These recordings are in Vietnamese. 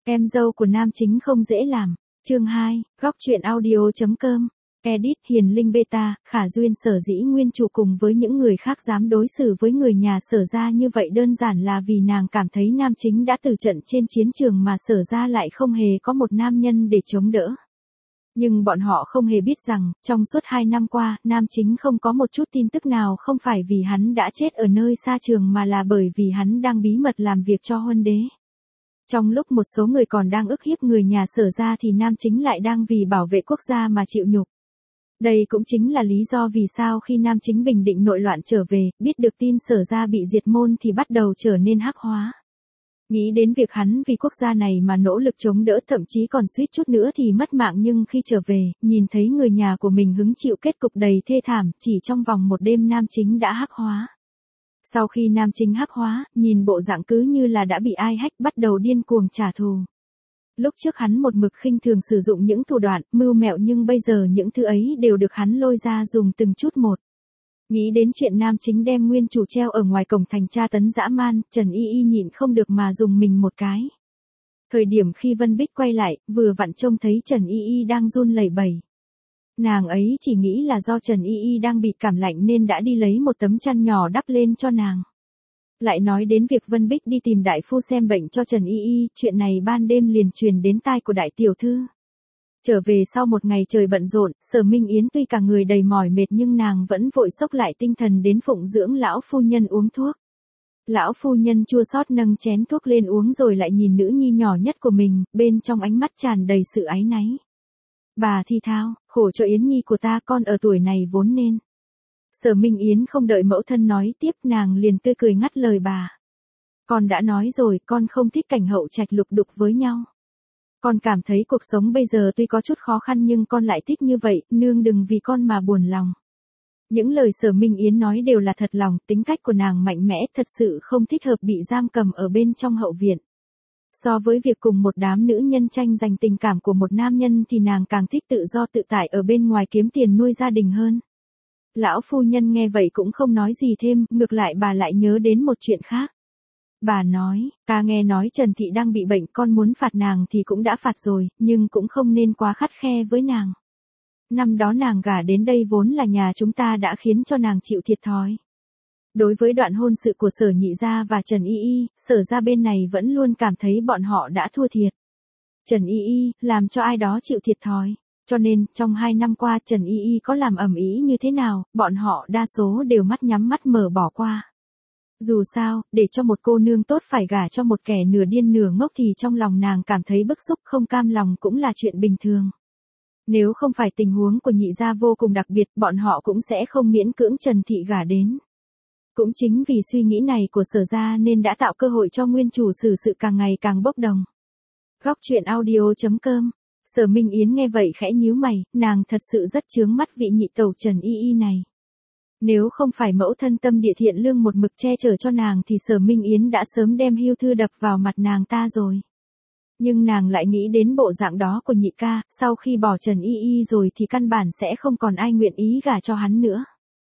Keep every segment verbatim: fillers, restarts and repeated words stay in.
Em dâu của nam chính không dễ làm. Chương hai, góc truyện audio.com. Edit Hiền Linh Beta, Khả Duyên sở dĩ nguyên chủ cùng với những người khác dám đối xử với người nhà Sở gia như vậy đơn giản là vì nàng cảm thấy nam chính đã từ trận trên chiến trường mà Sở gia lại không hề có một nam nhân để chống đỡ. Nhưng bọn họ không hề biết rằng, trong suốt hai năm qua, nam chính không có một chút tin tức nào không phải vì hắn đã chết ở nơi xa trường mà là bởi vì hắn đang bí mật làm việc cho Huân đế. Trong lúc một số người còn đang ức hiếp người nhà Sở gia thì nam chính lại đang vì bảo vệ quốc gia mà chịu nhục. Đây cũng chính là lý do vì sao khi nam chính bình định nội loạn trở về, biết được tin Sở gia bị diệt môn thì bắt đầu trở nên hắc hóa. Nghĩ đến việc hắn vì quốc gia này mà nỗ lực chống đỡ thậm chí còn suýt chút nữa thì mất mạng nhưng khi trở về, nhìn thấy người nhà của mình hứng chịu kết cục đầy thê thảm, chỉ trong vòng một đêm nam chính đã hắc hóa. Sau khi nam chính hắc hóa, nhìn bộ dạng cứ như là đã bị ai hách bắt đầu điên cuồng trả thù. Lúc trước hắn một mực khinh thường sử dụng những thủ đoạn, mưu mẹo nhưng bây giờ những thứ ấy đều được hắn lôi ra dùng từng chút một. Nghĩ đến chuyện nam chính đem nguyên chủ treo ở ngoài cổng thành tra tấn dã man, Trần Y Y nhịn không được mà dùng mình một cái. Thời điểm khi Vân Bích quay lại, vừa vặn trông thấy Trần Y Y đang run lẩy bẩy. Nàng ấy chỉ nghĩ là do Trần Y Y đang bị cảm lạnh nên đã đi lấy một tấm chăn nhỏ đắp lên cho nàng. Lại nói đến việc Vân Bích đi tìm đại phu xem bệnh cho Trần Y Y, chuyện này ban đêm liền truyền đến tai của đại tiểu thư. Trở về sau một ngày trời bận rộn, Sở Minh Yến tuy cả người đầy mỏi mệt nhưng nàng vẫn vội xốc lại tinh thần đến phụng dưỡng lão phu nhân uống thuốc. Lão phu nhân chua xót nâng chén thuốc lên uống rồi lại nhìn nữ nhi nhỏ nhất của mình, bên trong ánh mắt tràn đầy sự áy náy. Bà thi thao, khổ cho Yến nhi của ta, con ở tuổi này vốn nên. Sở Minh Yến không đợi mẫu thân nói tiếp nàng liền tươi cười ngắt lời bà. Con đã nói rồi, con không thích cảnh hậu trạch lục đục với nhau. Con cảm thấy cuộc sống bây giờ tuy có chút khó khăn nhưng con lại thích như vậy, nương đừng vì con mà buồn lòng. Những lời Sở Minh Yến nói đều là thật lòng, tính cách của nàng mạnh mẽ thật sự không thích hợp bị giam cầm ở bên trong hậu viện. So với việc cùng một đám nữ nhân tranh giành tình cảm của một nam nhân thì nàng càng thích tự do tự tại ở bên ngoài kiếm tiền nuôi gia đình hơn. Lão phu nhân nghe vậy cũng không nói gì thêm, ngược lại bà lại nhớ đến một chuyện khác. Bà nói, ca nghe nói Trần Thị đang bị bệnh, con muốn phạt nàng thì cũng đã phạt rồi, nhưng cũng không nên quá khắt khe với nàng. Năm đó nàng gả đến đây vốn là nhà chúng ta đã khiến cho nàng chịu thiệt thòi. Đối với đoạn hôn sự của Sở Nhị gia và Trần Y Y, Sở gia bên này vẫn luôn cảm thấy bọn họ đã thua thiệt. Trần Y Y, làm cho ai đó chịu thiệt thòi. Cho nên, trong hai năm qua Trần Y Y có làm ầm ĩ như thế nào, bọn họ đa số đều mắt nhắm mắt mở bỏ qua. Dù sao, để cho một cô nương tốt phải gả cho một kẻ nửa điên nửa ngốc thì trong lòng nàng cảm thấy bức xúc không cam lòng cũng là chuyện bình thường. Nếu không phải tình huống của nhị gia vô cùng đặc biệt, bọn họ cũng sẽ không miễn cưỡng Trần Thị gả đến. Cũng chính vì suy nghĩ này của Sở gia nên đã tạo cơ hội cho nguyên chủ xử sự càng ngày càng bốc đồng. Góc truyện audio.com. Sở Minh Yến nghe vậy khẽ nhíu mày, nàng thật sự rất chướng mắt vị nhị tẩu Trần Y Y này. Nếu không phải mẫu thân tâm địa thiện lương một mực che chở cho nàng thì Sở Minh Yến đã sớm đem hưu thư đập vào mặt nàng ta rồi. Nhưng nàng lại nghĩ đến bộ dạng đó của nhị ca, sau khi bỏ Trần Y Y rồi thì căn bản sẽ không còn ai nguyện ý gả cho hắn nữa.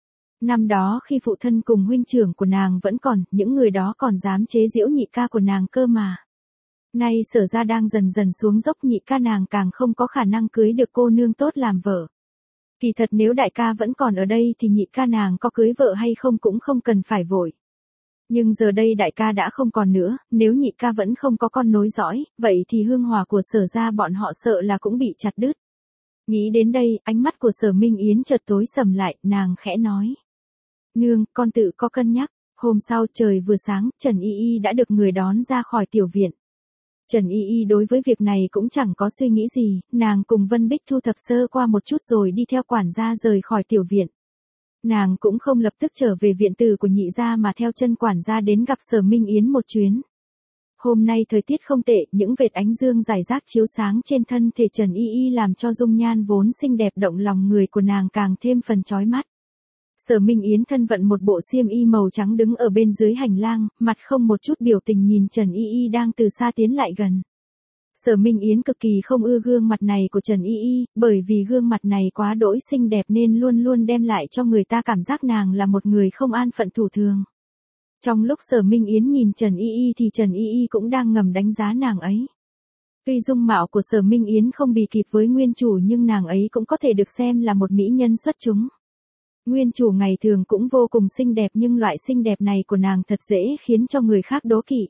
Năm đó khi phụ thân cùng huynh trưởng của nàng vẫn còn, những người đó còn dám chế giễu nhị ca của nàng cơ mà. Nay Sở gia đang dần dần xuống dốc, nhị ca nàng càng không có khả năng cưới được cô nương tốt làm vợ. Kỳ thật nếu đại ca vẫn còn ở đây thì nhị ca nàng có cưới vợ hay không cũng không cần phải vội. Nhưng giờ đây đại ca đã không còn nữa, nếu nhị ca vẫn không có con nối dõi, vậy thì hương hòa của Sở gia bọn họ sợ là cũng bị chặt đứt. Nghĩ đến đây, ánh mắt của Sở Minh Yến chợt tối sầm lại, nàng khẽ nói. Nương, con tự có cân nhắc. Hôm sau trời vừa sáng, Trần Y Y đã được người đón ra khỏi tiểu viện. Trần Y Y đối với việc này cũng chẳng có suy nghĩ gì, nàng cùng Vân Bích thu thập sơ qua một chút rồi đi theo quản gia rời khỏi tiểu viện. Nàng cũng không lập tức trở về viện tử của nhị gia mà theo chân quản gia đến gặp Sở Minh Yến một chuyến. Hôm nay thời tiết không tệ, những vệt ánh dương rải rác chiếu sáng trên thân thể Trần Y Y làm cho dung nhan vốn xinh đẹp động lòng người của nàng càng thêm phần chói mắt. Sở Minh Yến thân vận một bộ xiêm y màu trắng đứng ở bên dưới hành lang, mặt không một chút biểu tình nhìn Trần Y Y đang từ xa tiến lại gần. Sở Minh Yến cực kỳ không ưa gương mặt này của Trần Y Y, bởi vì gương mặt này quá đỗi xinh đẹp nên luôn luôn đem lại cho người ta cảm giác nàng là một người không an phận thủ thường. Trong lúc Sở Minh Yến nhìn Trần Y Y thì Trần Y Y cũng đang ngầm đánh giá nàng ấy. Tuy dung mạo của Sở Minh Yến không bì kịp với nguyên chủ nhưng nàng ấy cũng có thể được xem là một mỹ nhân xuất chúng. Nguyên chủ ngày thường cũng vô cùng xinh đẹp nhưng loại xinh đẹp này của nàng thật dễ khiến cho người khác đố kỵ.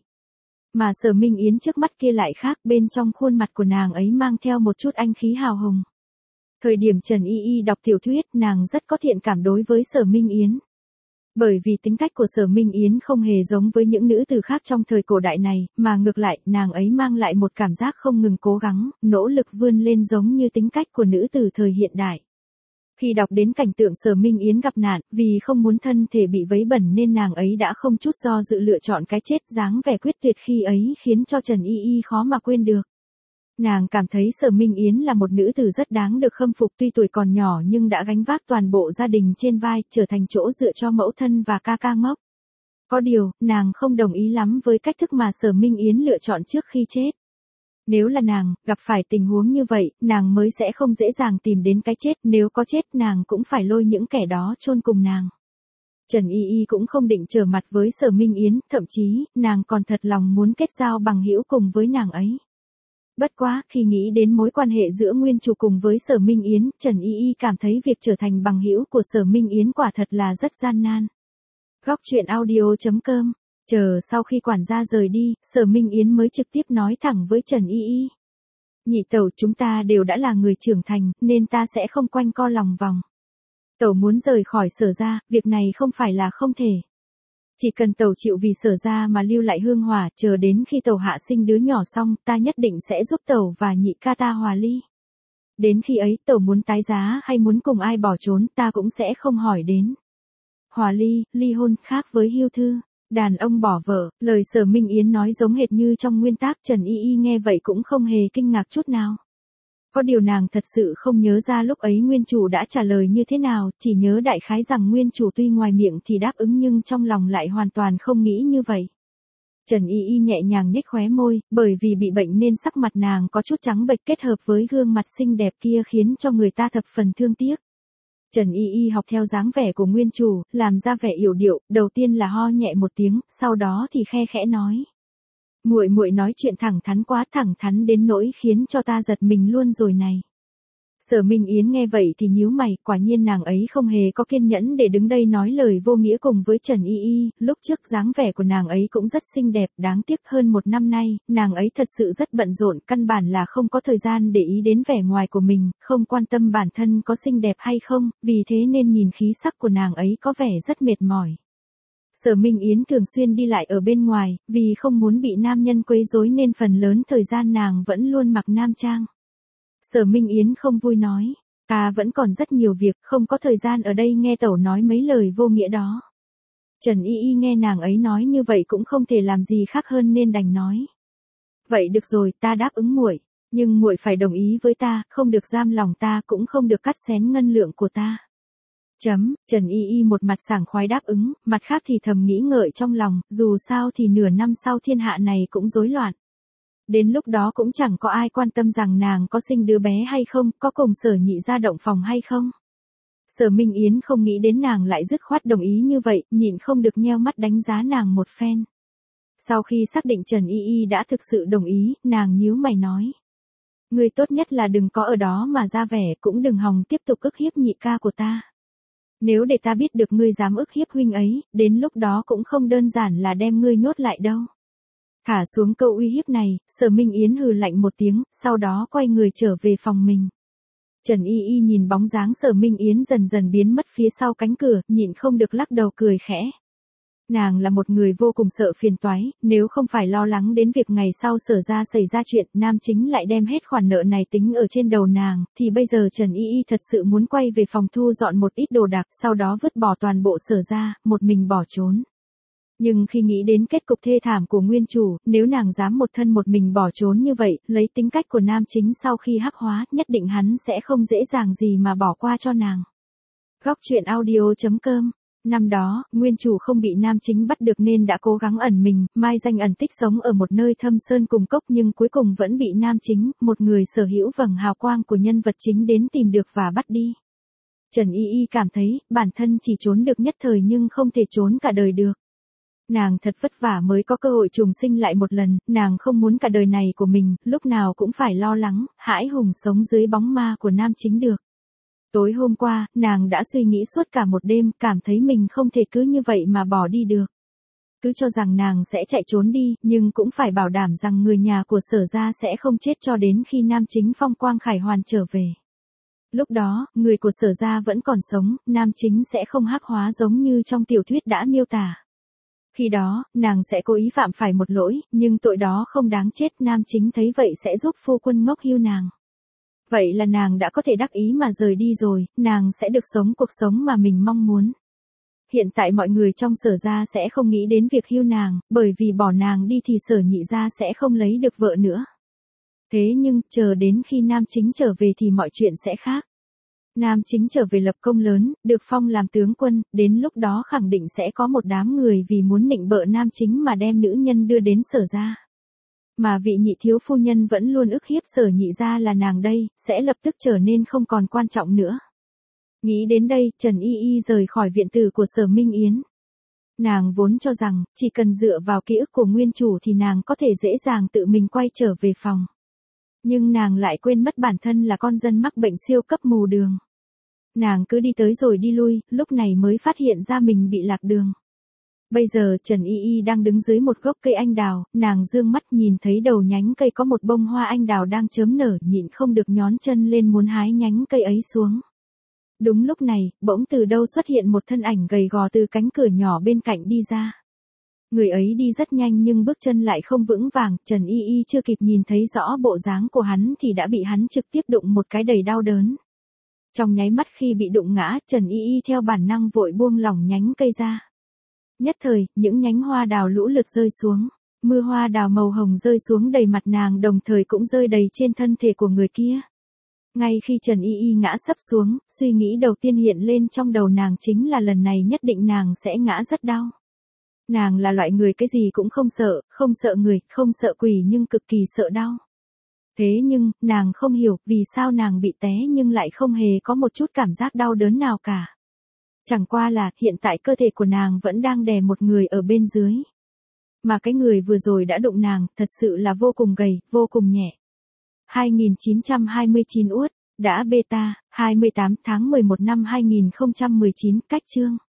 Mà Sở Minh Yến trước mắt kia lại khác, bên trong khuôn mặt của nàng ấy mang theo một chút anh khí hào hùng. Thời điểm Trần Y Y đọc tiểu thuyết nàng rất có thiện cảm đối với Sở Minh Yến. Bởi vì tính cách của Sở Minh Yến không hề giống với những nữ tử khác trong thời cổ đại này, mà ngược lại, nàng ấy mang lại một cảm giác không ngừng cố gắng, nỗ lực vươn lên giống như tính cách của nữ tử thời hiện đại. Khi đọc đến cảnh tượng Sở Minh Yến gặp nạn, vì không muốn thân thể bị vấy bẩn nên nàng ấy đã không chút do dự lựa chọn cái chết, dáng vẻ quyết tuyệt khi ấy khiến cho Trần Y Y khó mà quên được. Nàng cảm thấy Sở Minh Yến là một nữ tử rất đáng được khâm phục, tuy tuổi còn nhỏ nhưng đã gánh vác toàn bộ gia đình trên vai, trở thành chỗ dựa cho mẫu thân và ca ca ngốc. Có điều, nàng không đồng ý lắm với cách thức mà Sở Minh Yến lựa chọn trước khi chết. Nếu là nàng, gặp phải tình huống như vậy, nàng mới sẽ không dễ dàng tìm đến cái chết, nếu có chết nàng cũng phải lôi những kẻ đó chôn cùng nàng. Trần Y Y cũng không định trở mặt với Sở Minh Yến, thậm chí, nàng còn thật lòng muốn kết giao bằng hữu cùng với nàng ấy. Bất quá, khi nghĩ đến mối quan hệ giữa nguyên chủ cùng với Sở Minh Yến, Trần Y Y cảm thấy việc trở thành bằng hữu của Sở Minh Yến quả thật là rất gian nan. Góc truyện audio chấm com. Chờ sau khi quản gia rời đi, Sở Minh Yến mới trực tiếp nói thẳng với Trần Y Y. Nhị tẩu, chúng ta đều đã là người trưởng thành, nên ta sẽ không quanh co lòng vòng. Tẩu muốn rời khỏi Sở gia, việc này không phải là không thể. Chỉ cần tẩu chịu vì Sở gia mà lưu lại hương hỏa, chờ đến khi tẩu hạ sinh đứa nhỏ xong, ta nhất định sẽ giúp tẩu và nhị ca ta hòa ly. Đến khi ấy, tẩu muốn tái giá hay muốn cùng ai bỏ trốn, ta cũng sẽ không hỏi đến. Hòa ly, ly hôn, khác với hưu thư. Đàn ông bỏ vợ, lời Sở Minh Yến nói giống hệt như trong nguyên tác. Trần Y Y nghe vậy cũng không hề kinh ngạc chút nào. Có điều nàng thật sự không nhớ ra lúc ấy nguyên chủ đã trả lời như thế nào, chỉ nhớ đại khái rằng nguyên chủ tuy ngoài miệng thì đáp ứng nhưng trong lòng lại hoàn toàn không nghĩ như vậy. Trần Y Y nhẹ nhàng nhếch khóe môi, bởi vì bị bệnh nên sắc mặt nàng có chút trắng bệch kết hợp với gương mặt xinh đẹp kia khiến cho người ta thập phần thương tiếc. Trần Y Y học theo dáng vẻ của nguyên chủ, làm ra vẻ yểu điệu, đầu tiên là ho nhẹ một tiếng, sau đó thì khe khẽ nói. Muội muội nói chuyện thẳng thắn quá, thẳng thắn đến nỗi khiến cho ta giật mình luôn rồi này. Sở Minh Yến nghe vậy thì nhíu mày, quả nhiên nàng ấy không hề có kiên nhẫn để đứng đây nói lời vô nghĩa cùng với Trần Y Y, lúc trước dáng vẻ của nàng ấy cũng rất xinh đẹp, đáng tiếc hơn một năm nay, nàng ấy thật sự rất bận rộn, căn bản là không có thời gian để ý đến vẻ ngoài của mình, không quan tâm bản thân có xinh đẹp hay không, vì thế nên nhìn khí sắc của nàng ấy có vẻ rất mệt mỏi. Sở Minh Yến thường xuyên đi lại ở bên ngoài, vì không muốn bị nam nhân quấy rối nên phần lớn thời gian nàng vẫn luôn mặc nam trang. Sở Minh Yến không vui nói, ta vẫn còn rất nhiều việc, không có thời gian ở đây nghe tẩu nói mấy lời vô nghĩa đó. Trần Y Y nghe nàng ấy nói như vậy cũng không thể làm gì khác hơn nên đành nói. Vậy được rồi, ta đáp ứng muội, nhưng muội phải đồng ý với ta, không được giam lòng ta, cũng không được cắt xén ngân lượng của ta. Chấm, Trần Y Y một mặt sảng khoái đáp ứng, mặt khác thì thầm nghĩ ngợi trong lòng, dù sao thì nửa năm sau thiên hạ này cũng rối loạn. Đến lúc đó cũng chẳng có ai quan tâm rằng nàng có sinh đứa bé hay không, có cùng Sở nhị ra động phòng hay không. Sở Minh Yến không nghĩ đến nàng lại dứt khoát đồng ý như vậy, nhịn không được nheo mắt đánh giá nàng một phen. Sau khi xác định Trần Y Y đã thực sự đồng ý, nàng nhíu mày nói. Ngươi tốt nhất là đừng có ở đó mà ra vẻ, cũng đừng hòng tiếp tục ức hiếp nhị ca của ta. Nếu để ta biết được ngươi dám ức hiếp huynh ấy, đến lúc đó cũng không đơn giản là đem ngươi nhốt lại đâu. Thả xuống câu uy hiếp này, Sở Minh Yến hừ lạnh một tiếng, sau đó quay người trở về phòng mình. Trần Y Y nhìn bóng dáng Sở Minh Yến dần dần biến mất phía sau cánh cửa, nhịn không được lắc đầu cười khẽ. Nàng là một người vô cùng sợ phiền toái, nếu không phải lo lắng đến việc ngày sau Sở ra xảy ra chuyện, nam chính lại đem hết khoản nợ này tính ở trên đầu nàng, thì bây giờ Trần Y Y thật sự muốn quay về phòng thu dọn một ít đồ đạc, sau đó vứt bỏ toàn bộ Sở ra, một mình bỏ trốn. Nhưng khi nghĩ đến kết cục thê thảm của nguyên chủ, nếu nàng dám một thân một mình bỏ trốn như vậy, lấy tính cách của nam chính sau khi hắc hóa, nhất định hắn sẽ không dễ dàng gì mà bỏ qua cho nàng. Góc truyện audio chấm com. Năm đó, nguyên chủ không bị nam chính bắt được nên đã cố gắng ẩn mình, mai danh ẩn tích sống ở một nơi thâm sơn cùng cốc nhưng cuối cùng vẫn bị nam chính, một người sở hữu vầng hào quang của nhân vật chính đến tìm được và bắt đi. Trần Y Y cảm thấy, bản thân chỉ trốn được nhất thời nhưng không thể trốn cả đời được. Nàng thật vất vả mới có cơ hội trùng sinh lại một lần, nàng không muốn cả đời này của mình, lúc nào cũng phải lo lắng, hãi hùng sống dưới bóng ma của nam chính được. Tối hôm qua, nàng đã suy nghĩ suốt cả một đêm, cảm thấy mình không thể cứ như vậy mà bỏ đi được. Cứ cho rằng nàng sẽ chạy trốn đi, nhưng cũng phải bảo đảm rằng người nhà của Sở gia sẽ không chết cho đến khi nam chính Phong Quang Khải Hoàn trở về. Lúc đó, người của Sở gia vẫn còn sống, nam chính sẽ không hắc hóa giống như trong tiểu thuyết đã miêu tả. Khi đó, nàng sẽ cố ý phạm phải một lỗi, nhưng tội đó không đáng chết, nam chính thấy vậy sẽ giúp phu quân ngốc hiu nàng. Vậy là nàng đã có thể đắc ý mà rời đi rồi, nàng sẽ được sống cuộc sống mà mình mong muốn. Hiện tại mọi người trong Sở gia sẽ không nghĩ đến việc hiu nàng, bởi vì bỏ nàng đi thì Sở nhị gia sẽ không lấy được vợ nữa. Thế nhưng, chờ đến khi nam chính trở về thì mọi chuyện sẽ khác. Nam chính trở về lập công lớn, được phong làm tướng quân, đến lúc đó khẳng định sẽ có một đám người vì muốn nịnh bợ nam chính mà đem nữ nhân đưa đến Sở gia. Mà vị nhị thiếu phu nhân vẫn luôn ức hiếp Sở nhị gia là nàng đây, sẽ lập tức trở nên không còn quan trọng nữa. Nghĩ đến đây, Trần Y Y rời khỏi viện tử của Sở Minh Yến. Nàng vốn cho rằng, chỉ cần dựa vào ký ức của nguyên chủ thì nàng có thể dễ dàng tự mình quay trở về phòng. Nhưng nàng lại quên mất bản thân là con dân mắc bệnh siêu cấp mù đường. Nàng cứ đi tới rồi đi lui, lúc này mới phát hiện ra mình bị lạc đường. Bây giờ Trần Y Y đang đứng dưới một gốc cây anh đào, nàng dương mắt nhìn thấy đầu nhánh cây có một bông hoa anh đào đang chớm nở, nhịn không được nhón chân lên muốn hái nhánh cây ấy xuống. Đúng lúc này, bỗng từ đâu xuất hiện một thân ảnh gầy gò từ cánh cửa nhỏ bên cạnh đi ra. Người ấy đi rất nhanh nhưng bước chân lại không vững vàng, Trần Y Y chưa kịp nhìn thấy rõ bộ dáng của hắn thì đã bị hắn trực tiếp đụng một cái đầy đau đớn. Trong nháy mắt khi bị đụng ngã, Trần Y Y theo bản năng vội buông lỏng nhánh cây ra. Nhất thời, những nhánh hoa đào lũ lượt rơi xuống. Mưa hoa đào màu hồng rơi xuống đầy mặt nàng, đồng thời cũng rơi đầy trên thân thể của người kia. Ngay khi Trần Y Y ngã sấp xuống, suy nghĩ đầu tiên hiện lên trong đầu nàng chính là lần này nhất định nàng sẽ ngã rất đau. Nàng là loại người cái gì cũng không sợ, không sợ người, không sợ quỷ nhưng cực kỳ sợ đau. Thế nhưng, nàng không hiểu vì sao nàng bị té nhưng lại không hề có một chút cảm giác đau đớn nào cả. Chẳng qua là, hiện tại cơ thể của nàng vẫn đang đè một người ở bên dưới. Mà cái người vừa rồi đã đụng nàng, thật sự là vô cùng gầy, vô cùng nhẹ. hai nghìn chín trăm hai mươi chín uất, đã beta, hai mươi tám tháng mười một năm hai nghìn không trăm mười chín, cách chương.